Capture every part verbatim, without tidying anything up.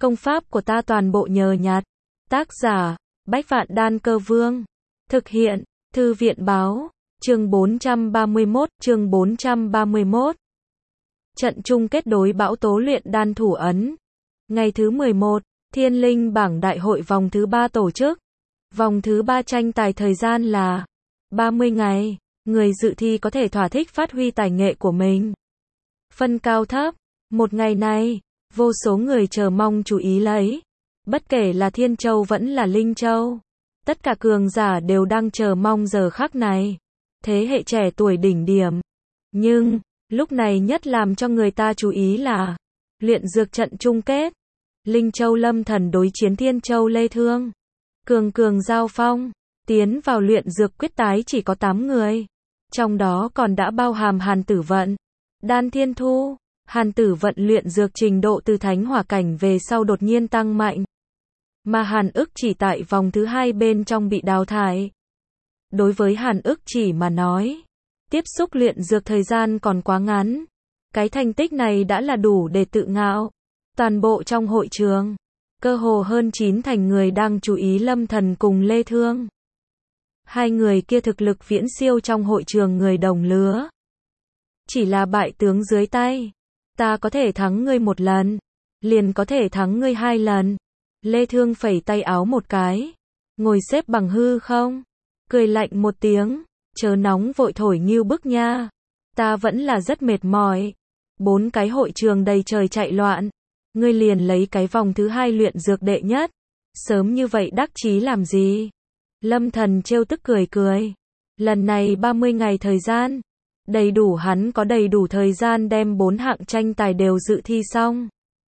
Công pháp của ta toàn bộ nhờ nhặt. Tác giả, Bách Vạn Đan Cơ Vương. Thực hiện, Thư viện Báo. Chương bốn trăm ba mươi mốt, chương bốn trăm ba mươi mốt. Trận chung kết đối Bão Tố luyện đan thủ ấn. Ngày thứ mười một, Thiên Linh bảng đại hội vòng thứ ba tổ chức. Vòng thứ ba tranh tài thời gian là ba mươi ngày. Người dự thi có thể thỏa thích phát huy tài nghệ của mình. Phân cao thấp. Một ngày này, vô số người chờ mong chú ý lấy. Bất kể là Thiên Châu vẫn là Linh Châu. Tất cả cường giả đều đang chờ mong giờ khắc này. Thế hệ trẻ tuổi đỉnh điểm. Nhưng, lúc này nhất làm cho người ta chú ý là luyện dược trận chung kết. Linh Châu Lâm Thần đối chiến Thiên Châu Lê Thương. Cường cường giao phong. Tiến vào luyện dược quyết tái chỉ có tám người. Trong đó còn đã bao hàm Hàn Tử Vận, Đan Thiên Thu. Hàn Tử Vận luyện dược trình độ từ thánh hỏa cảnh về sau đột nhiên tăng mạnh. Mà Hàn Ức Chỉ tại vòng thứ hai bên trong bị đào thải. Đối với Hàn Ức Chỉ mà nói, tiếp xúc luyện dược thời gian còn quá ngắn. Cái thành tích này đã là đủ để tự ngạo. Toàn bộ trong hội trường, cơ hồ hơn chín thành người đang chú ý Lâm Thần cùng Lê Thương. Hai người kia thực lực viễn siêu trong hội trường người đồng lứa. Chỉ là bại tướng dưới tay. Ta có thể thắng ngươi một lần, liền có thể thắng ngươi hai lần. Lê Thương phẩy tay áo một cái, ngồi xếp bằng hư không, cười lạnh một tiếng, chớ nóng vội thổi nghiêu bức nha. Ta vẫn là rất mệt mỏi. Bốn cái hội trường đầy trời chạy loạn. Ngươi liền lấy cái vòng thứ hai luyện dược đệ nhất. Sớm như vậy đắc chí làm gì? Lâm Thần trêu tức cười cười. Lần này ba mươi ngày thời gian. Đầy đủ hắn có đầy đủ thời gian đem bốn hạng tranh tài đều dự thi xong.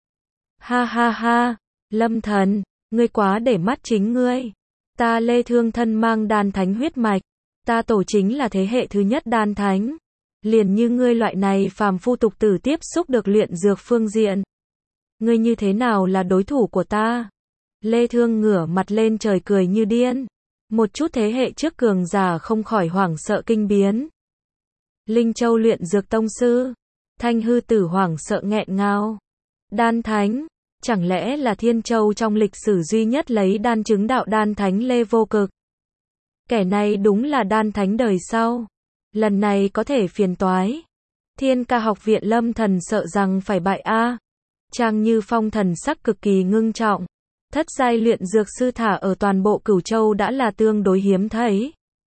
Ha ha ha, Lâm Thần, ngươi quá để mắt chính ngươi. Ta Lê Thương thân mang đan thánh huyết mạch. Ta tổ chính là thế hệ thứ nhất đan thánh. Liền như ngươi loại này phàm phu tục tử tiếp xúc được luyện dược phương diện. Ngươi như thế nào là đối thủ của ta? Lê Thương ngửa mặt lên trời cười như điên. Một chút thế hệ trước cường giả không khỏi hoảng sợ kinh biến. Linh Châu luyện dược tông sư. Thanh Hư Tử hoảng sợ nghẹn ngào. Đan thánh. Chẳng lẽ là Thiên Châu trong lịch sử duy nhất lấy đan chứng đạo đan thánh Lê Vô Cực. Kẻ này đúng là đan thánh đời sau. Lần này có thể phiền toái. Thiên Ca học viện Lâm Thần sợ rằng phải bại a. Trang Như Phong thần sắc cực kỳ ngưng trọng. Thất giai luyện dược sư thả ở toàn bộ Cửu Châu đã là tương đối hiếm thấy.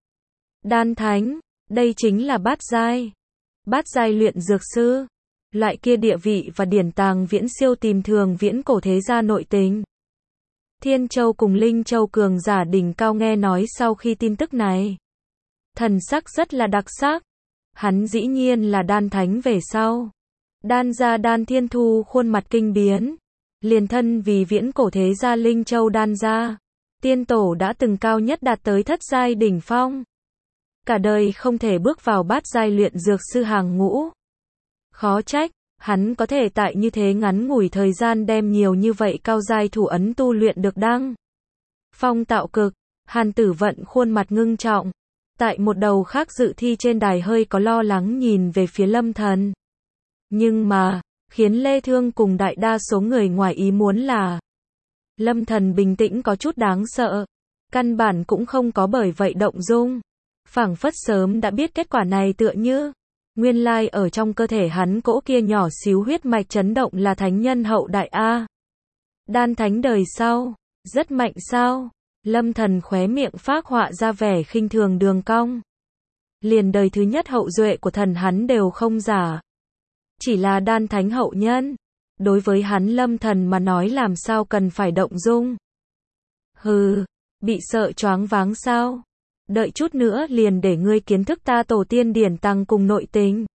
Đan thánh, đây chính là bát giai. Bát giai luyện dược sư. Loại kia địa vị và điển tàng viễn siêu tìm thường viễn cổ thế gia nội tình. Thiên Châu cùng Linh Châu cường giả đỉnh cao nghe nói sau khi tin tức này. Thần sắc rất là đặc sắc. Hắn dĩ nhiên là đan thánh về sau. Đan gia Đan Thiên Thu khuôn mặt kinh biến. Liền thân vì viễn cổ thế gia Linh Châu đan gia. Tiên tổ đã từng cao nhất đạt tới thất giai đỉnh phong. Cả đời không thể bước vào bát giai luyện dược sư hàng ngũ. Khó trách, hắn có thể tại như thế ngắn ngủi thời gian đem nhiều như vậy cao giai thủ ấn tu luyện được đăng. Phong tạo cực, Hàn Tử Vận khuôn mặt ngưng trọng. Tại một đầu khác dự thi trên đài hơi có lo lắng nhìn về phía Lâm Thần. Nhưng mà, khiến Lê Thương cùng đại đa số người ngoài ý muốn là Lâm Thần bình tĩnh có chút đáng sợ. Căn bản cũng không có bởi vậy động dung. Phảng phất sớm đã biết kết quả này tựa như nguyên lai ở trong cơ thể hắn cỗ kia nhỏ xíu huyết mạch chấn động là thánh nhân hậu đại A. Đan thánh đời sau, rất mạnh sao? Lâm Thần khóe miệng phác họa ra vẻ khinh thường đường cong. Liền đời thứ nhất hậu duệ của thần hắn đều không giả. Chỉ là đan thánh hậu nhân. Đối với hắn Lâm Thần mà nói làm sao cần phải động dung. Hừ, bị sợ choáng váng sao? Đợi chút nữa liền để ngươi kiến thức ta tổ tiên điển tàng cùng nội tình.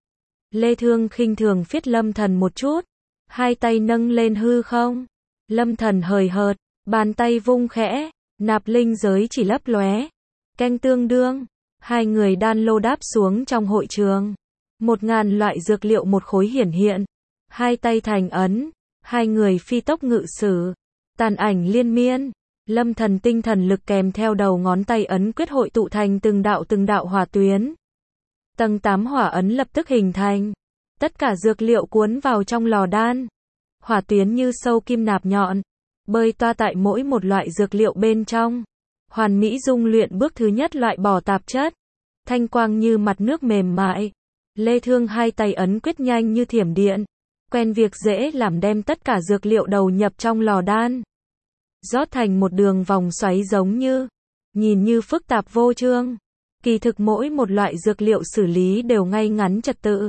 Lê Thương khinh thường phiết Lâm Thần một chút. Hai tay nâng lên hư không. Lâm Thần hời hợt, bàn tay vung khẽ. Nạp linh giới chỉ lấp lóe. Canh tương đương. Hai người đan lô đáp xuống trong hội trường. Một ngàn loại dược liệu một khối hiển hiện. Hai tay thành ấn. Hai người phi tốc ngự sử. Tàn ảnh liên miên. Lâm Thần tinh thần lực kèm theo đầu ngón tay ấn quyết hội tụ thành từng đạo từng đạo hỏa tuyến. Tầng tám hỏa ấn lập tức hình thành. Tất cả dược liệu cuốn vào trong lò đan. hỏa tuyến như sâu kim nạp nhọn, bơi toa tại mỗi một loại dược liệu bên trong. Hoàn mỹ dung luyện bước thứ nhất loại bỏ tạp chất. Thanh quang như mặt nước mềm mại. Lê Thương hai tay ấn quyết nhanh như thiểm điện. Quen việc dễ làm đem tất cả dược liệu đầu nhập trong lò đan. Rót thành một đường vòng xoáy giống như, nhìn như phức tạp vô chương. Kỳ thực mỗi một loại dược liệu xử lý đều ngay ngắn trật tự.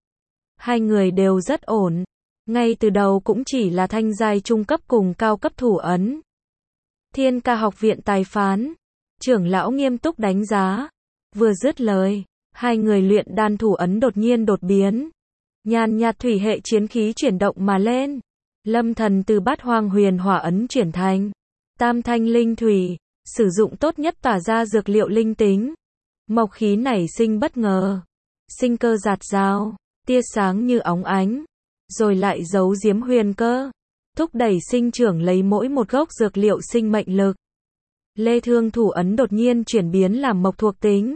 Hai người đều rất ổn. Ngay từ đầu cũng chỉ là thanh giai trung cấp cùng cao cấp thủ ấn. Thiên Ca học viện tài phán. Trưởng lão nghiêm túc đánh giá. Vừa dứt lời, hai người luyện đan thủ ấn đột nhiên đột biến. Nhàn nhạt thủy hệ chiến khí chuyển động mà lên. Lâm thần từ bát hoang huyền hỏa ấn chuyển thành tam thanh linh thủy, sử dụng tốt nhất tỏa ra dược liệu linh tính. Mộc khí nảy sinh bất ngờ, sinh cơ rạt rào, tia sáng như óng ánh, rồi lại giấu giếm huyền cơ, thúc đẩy sinh trưởng lấy mỗi một gốc dược liệu sinh mệnh lực. Lê Thương thủ ấn đột nhiên chuyển biến làm mộc thuộc tính.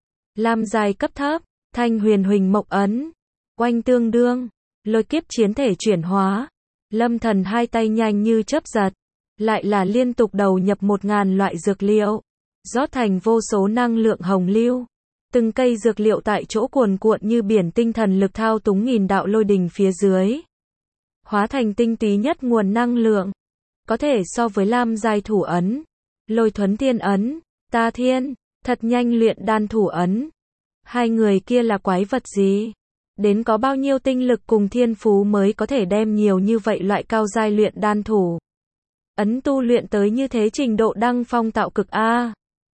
Lam giai cấp thấp, thanh huyền huỳnh mộc ấn, oanh tương đương, lôi kiếp chiến thể chuyển hóa. Lâm thần hai tay nhanh như chớp giật, lại là liên tục đầu nhập một ngàn loại dược liệu, rót thành vô số năng lượng hồng lưu. Từng cây dược liệu tại chỗ cuồn cuộn như biển tinh thần lực thao túng nghìn đạo lôi đình phía dưới. Hóa thành tinh túy nhất nguồn năng lượng. Có thể so với lam giai thủ ấn, lôi thuấn thiên ấn, ta thiên, thật nhanh luyện đan thủ ấn. Hai người kia là quái vật gì? Đến có bao nhiêu tinh lực cùng thiên phú mới có thể đem nhiều như vậy loại cao giai luyện đan thủ ấn tu luyện tới như thế trình độ đăng phong tạo cực a.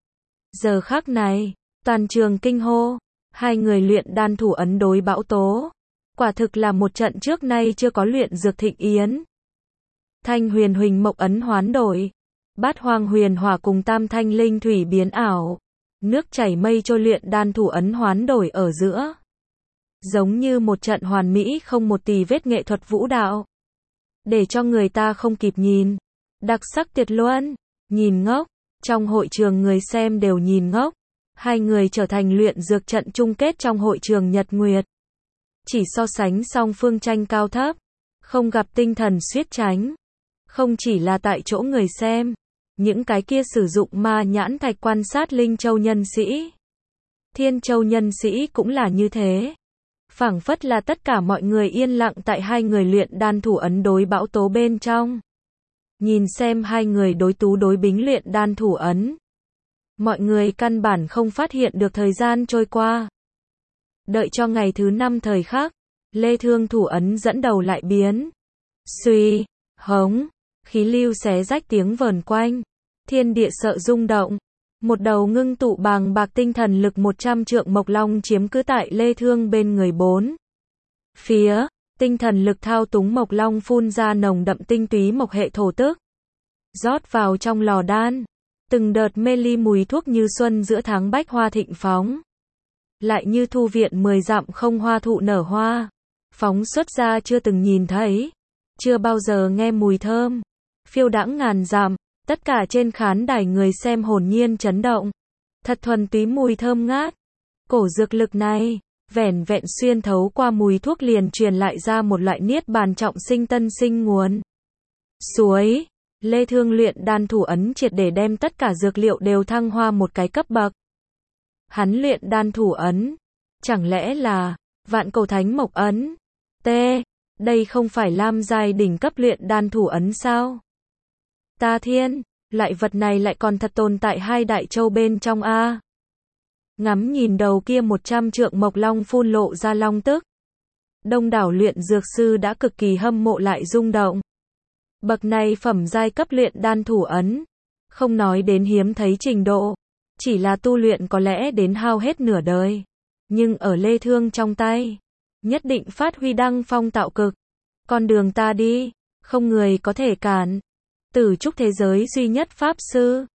Giờ khắc này, toàn trường kinh hô, hai người luyện đan thủ ấn đối bão tố, quả thực là một trận trước nay chưa có luyện dược thịnh yến. Thanh huyền huỳnh mộc ấn hoán đổi, bát hoang huyền hỏa cùng tam thanh linh thủy biến ảo, nước chảy mây trôi luyện đan thủ ấn hoán đổi ở giữa. Giống như một trận hoàn mỹ không một tì vết nghệ thuật vũ đạo. Để cho người ta không kịp nhìn. Đặc sắc tuyệt luân, nhìn ngốc, trong hội trường người xem đều nhìn ngốc. Hai người trở thành luyện dược trận chung kết trong hội trường Nhật Nguyệt. Chỉ so sánh song phương tranh cao thấp, không gặp tinh thần suýt tránh. Không chỉ là tại chỗ người xem, những cái kia sử dụng ma nhãn thạch quan sát Linh Châu nhân sĩ, Thiên Châu nhân sĩ cũng là như thế. Phảng phất là tất cả mọi người yên lặng tại hai người luyện đan thủ ấn đối bão tố bên trong. Nhìn xem hai người đối tú đối bính luyện đan thủ ấn. Mọi người căn bản không phát hiện được thời gian trôi qua. Đợi cho ngày thứ năm thời khắc, Lê Thương thủ ấn dẫn đầu lại biến. Suy, hống, khí lưu xé rách tiếng vờn quanh. Thiên địa sợ rung động. Một đầu ngưng tụ bàng bạc tinh thần lực một trăm trượng mộc long chiếm cứ tại Lê Thương bên người bốn. Phía, tinh thần lực thao túng mộc long phun ra nồng đậm tinh túy mộc hệ thổ tức. Rót vào trong lò đan. Từng đợt mê ly mùi thuốc như xuân giữa tháng bách hoa thịnh phóng. Lại như thu viện mười dặm không hoa thụ nở hoa. Phóng xuất ra chưa từng nhìn thấy. Chưa bao giờ nghe mùi thơm. Phiêu đãng ngàn dặm. Tất cả trên khán đài người xem hồn nhiên chấn động. Thật thuần túy mùi thơm ngát. Cổ dược lực này, vẻn vẹn xuyên thấu qua mùi thuốc liền truyền lại ra một loại niết bàn trọng sinh tân sinh nguồn. Suối, Lê Thương luyện đan thủ ấn triệt để đem tất cả dược liệu đều thăng hoa một cái cấp bậc. Hắn luyện đan thủ ấn, chẳng lẽ là vạn cầu thánh mộc ấn? T, đây không phải lam giai đỉnh cấp luyện đan thủ ấn sao? Ta thiên, loại vật này lại còn thật tồn tại hai đại châu bên trong a. Ngắm nhìn đầu kia một trăm trượng mộc long phun lộ ra long tức. Đông đảo luyện dược sư đã cực kỳ hâm mộ lại rung động. Bậc này phẩm giai cấp luyện đan thủ ấn, không nói đến hiếm thấy trình độ, chỉ là tu luyện có lẽ đến hao hết nửa đời, nhưng ở Lê Thương trong tay, nhất định phát huy đăng phong tạo cực. Con đường ta đi, không người có thể cản. Tử trúc thế giới duy nhất pháp sư,